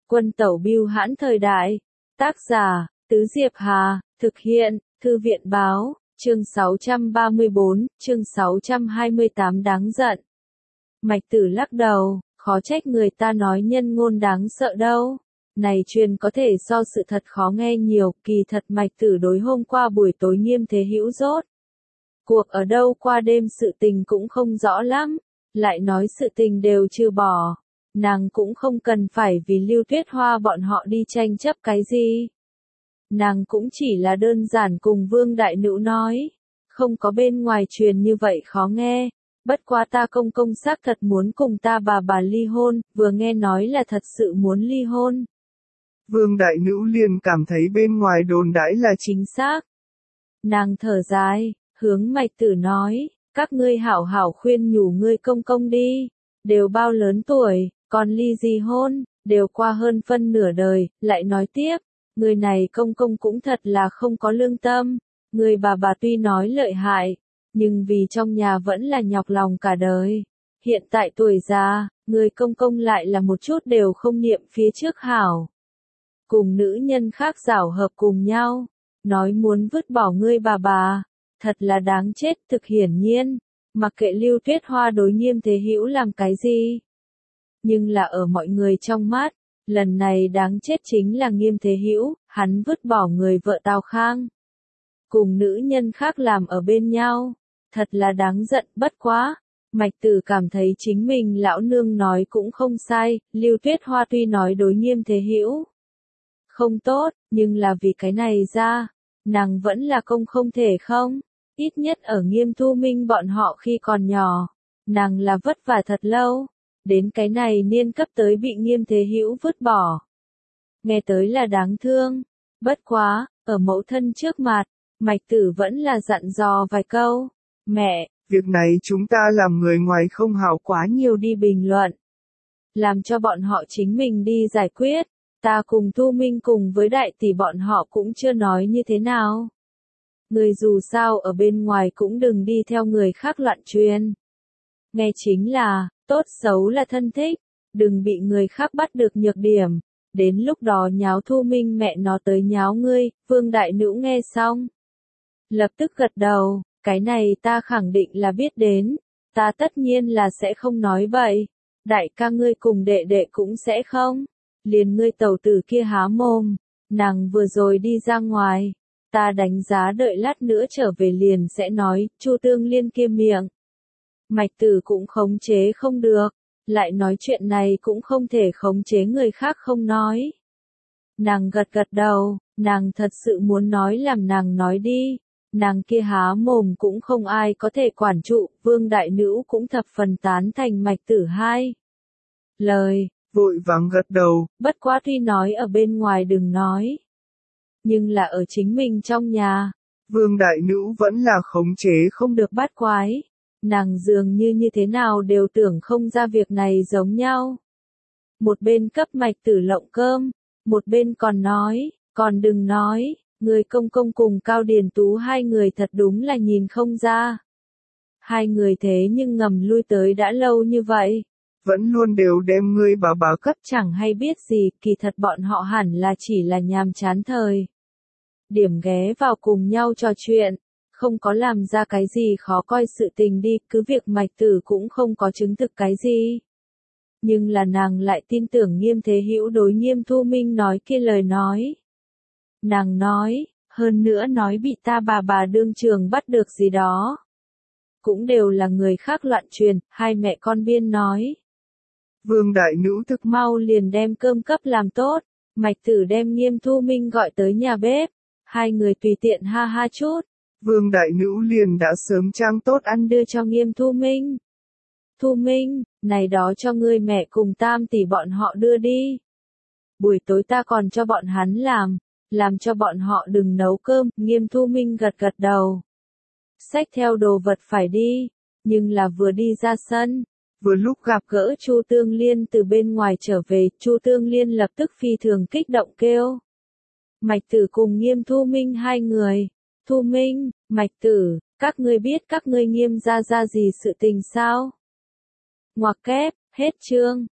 Quân tẩu bưu hãn thời đại. Tác giả, Tứ Diệp Hà, thực hiện, Thư viện báo, chương 634, chương 628 đáng giận. Mạch Tử lắc đầu, khó trách người ta nói nhân ngôn đáng sợ đâu. Này truyền có thể so sự thật khó nghe nhiều, kỳ thật Mạch Tử đối hôm qua buổi tối Nghiêm Thế Hữu rốt cuộc ở đâu qua đêm sự tình cũng không rõ lắm, lại nói sự tình đều trừ bỏ. Nàng cũng không cần phải vì Lưu Tuyết Hoa bọn họ đi tranh chấp cái gì. Nàng cũng chỉ là đơn giản cùng Vương Đại Nữ nói, không có bên ngoài truyền như vậy khó nghe, bất quá ta công công xác thật muốn cùng ta bà ly hôn, vừa nghe nói là thật sự muốn ly hôn. Vương Đại Nữ liền cảm thấy bên ngoài đồn đãi là chính xác. Nàng thở dài, hướng Mạch Tử nói, các ngươi hảo hảo khuyên nhủ ngươi công công đi, đều bao lớn tuổi, còn ly gì hôn, đều qua hơn phân nửa đời, lại nói tiếp, người này công công cũng thật là không có lương tâm, người bà tuy nói lợi hại, nhưng vì trong nhà vẫn là nhọc lòng cả đời. Hiện tại tuổi già, người công công lại là một chút đều không niệm phía trước hảo. Cùng nữ nhân khác giảo hợp cùng nhau, nói muốn vứt bỏ ngươi bà, thật là đáng chết. Thực hiển nhiên, mặc kệ Lưu Tuyết Hoa đối Nghiêm Thế Hữu làm cái gì. Nhưng là ở mọi người trong mắt, lần này đáng chết chính là Nghiêm Thế Hữu, hắn vứt bỏ người vợ Tào Khang. Cùng nữ nhân khác làm ở bên nhau, thật là đáng giận. Bất quá, Mạch Tử cảm thấy chính mình lão nương nói cũng không sai, Lưu Tuyết Hoa tuy nói đối Nghiêm Thế Hữu không tốt, nhưng là vì cái này ra, nàng vẫn là công không thể không, ít nhất ở Nghiêm Thu Minh bọn họ khi còn nhỏ, nàng là vất vả thật lâu, đến cái này niên cấp tới bị Nghiêm Thế Hữu vứt bỏ. Nghe tới là đáng thương, bất quá, ở mẫu thân trước mặt, Mạch Tử vẫn là dặn dò vài câu, mẹ, việc này chúng ta làm người ngoài không hảo quá nhiều đi bình luận, làm cho bọn họ chính mình đi giải quyết. Ta cùng Thu Minh cùng với đại tỷ bọn họ cũng chưa nói như thế nào. Người dù sao ở bên ngoài cũng đừng đi theo người khác loạn truyền. Nghe chính là, tốt xấu là thân thích, đừng bị người khác bắt được nhược điểm. Đến lúc đó nháo Thu Minh mẹ nó tới nháo ngươi. Vương Đại Nữ nghe xong, lập tức gật đầu, cái này ta khẳng định là biết đến, ta tất nhiên là sẽ không nói bậy. Đại ca ngươi cùng đệ đệ cũng sẽ không. Liền ngươi tẩu tử kia há mồm, nàng vừa rồi đi ra ngoài, ta đánh giá đợi lát nữa trở về liền sẽ nói, Chu Tương Liên kia miệng. Mạch Tử cũng khống chế không được, lại nói chuyện này cũng không thể khống chế người khác không nói. Nàng gật gật đầu, nàng thật sự muốn nói làm nàng nói đi, nàng kia há mồm cũng không ai có thể quản trụ. Vương Đại Nữ cũng thập phần tán thành Mạch Tử hai lời. Vội vàng gật đầu, bất quá tuy nói ở bên ngoài đừng nói, nhưng là ở chính mình trong nhà, Vương Đại Nữ vẫn là khống chế không được bắt quái, nàng dường như thế nào đều tưởng không ra việc này giống nhau. Một bên cấp Mạch Tử lộng cơm, một bên còn nói, còn đừng nói, người công công cùng Cao Điền Tú hai người thật đúng là nhìn không ra. Hai người thế nhưng ngầm lui tới đã lâu như vậy. Vẫn luôn đều đem ngươi bà cấp, chẳng hay biết gì, kỳ thật bọn họ hẳn là chỉ là nhàm chán thời điểm ghé vào cùng nhau trò chuyện, không có làm ra cái gì khó coi sự tình đi. Cứ việc Mạch Tử cũng không có chứng thực cái gì, nhưng là nàng lại tin tưởng Nghiêm Thế Hữu đối Nghiêm Thu Minh nói kia lời nói. Nàng nói, hơn nữa nói bị ta bà đương trường bắt được gì đó, cũng đều là người khác loạn truyền. Hai mẹ con biên nói, Vương Đại Nữ thực mau liền đem cơm cấp làm tốt, Mạch Tử đem Nghiêm Thu Minh gọi tới nhà bếp, hai người tùy tiện ha ha chút. Vương Đại Nữ liền đã sớm trang tốt ăn đưa cho Nghiêm Thu Minh. Thu Minh, này đó cho ngươi mẹ cùng tam tỷ bọn họ đưa đi. Buổi tối ta còn cho bọn hắn làm cho bọn họ đừng nấu cơm. Nghiêm Thu Minh gật gật đầu, xách theo đồ vật phải đi, nhưng là vừa đi ra sân, vừa lúc gặp gỡ Chu Tương Liên từ bên ngoài trở về. Chu Tương Liên lập tức phi thường kích động kêu, Mạch Tử cùng Nghiêm Thu Minh hai người. Thu Minh, Mạch Tử, các ngươi biết các ngươi Nghiêm ra gì sự tình sao? Ngoặc kép, hết chương.